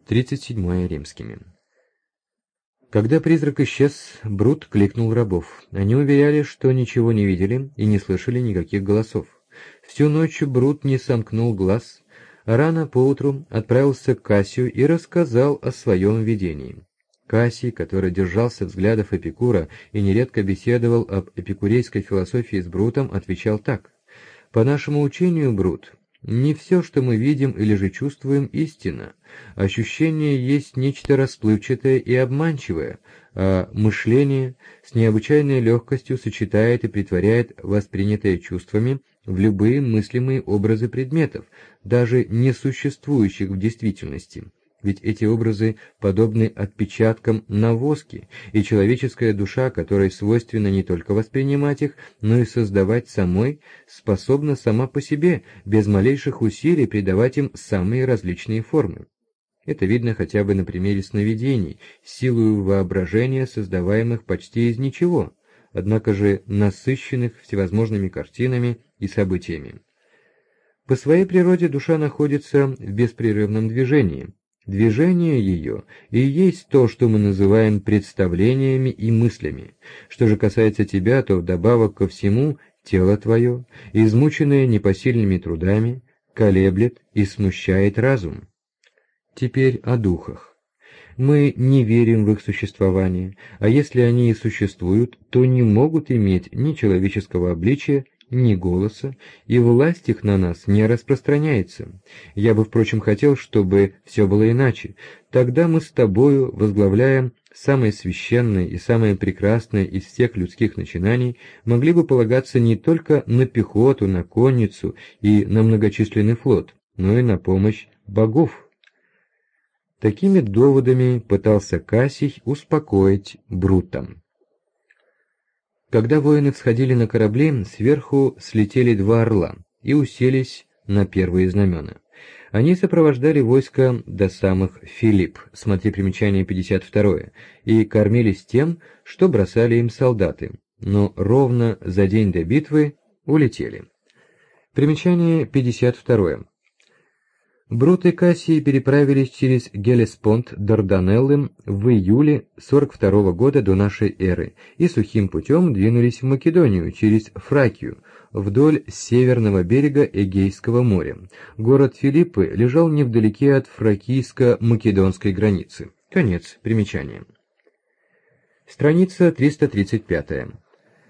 37 римскими. Когда призрак исчез, Брут кликнул рабов. Они уверяли, что ничего не видели и не слышали никаких голосов. Всю ночь Брут не сомкнул глаз, а рано поутру отправился к Кассию и рассказал о своем видении. Кассий, который держался взглядов Эпикура и нередко беседовал об эпикурейской философии с Брутом, отвечал так: «По нашему учению, Брут, не все, что мы видим или же чувствуем, истина. Ощущение есть нечто расплывчатое и обманчивое, а мышление с необычайной легкостью сочетает и претворяет воспринятое чувствами в любые мыслимые образы предметов, даже не существующих в действительности. Ведь эти образы подобны отпечаткам на воске, и человеческая душа, которой свойственно не только воспринимать их, но и создавать самой, способна сама по себе, без малейших усилий придавать им самые различные формы. Это видно хотя бы на примере сновидений, силою воображения, создаваемых почти из ничего, однако же насыщенных всевозможными картинами и событиями. По своей природе душа находится в беспрерывном движении. Движение ее и есть то, что мы называем представлениями и мыслями. Что же касается тебя, то вдобавок ко всему тело твое, измученное непосильными трудами, колеблет и смущает разум. Теперь о духах. Мы не верим в их существование, а если они и существуют, то не могут иметь ни человеческого обличия, ни голоса, и власть их на нас не распространяется. Я бы, впрочем, хотел, чтобы все было иначе. Тогда мы с тобою возглавляем самое священное и самое прекрасное из всех людских начинаний, могли бы полагаться не только на пехоту, на конницу и на многочисленный флот, но и на помощь богов. Такими доводами пытался Кассий успокоить Брута. Когда воины всходили на корабли, сверху слетели два орла и уселись на первые знамена. Они сопровождали войско до самых Филипп, смотри примечание 52, и кормились тем, что бросали им солдаты, но ровно за день до битвы улетели. Примечание 52. Брут и Кассий переправились через Геллеспонд Дарданеллы в июле 42 года до нашей эры и сухим путем двинулись в Македонию через Фракию вдоль северного берега Эгейского моря. Город Филиппы лежал невдалеке от фракийско-македонской границы. Конец примечания. Страница 335.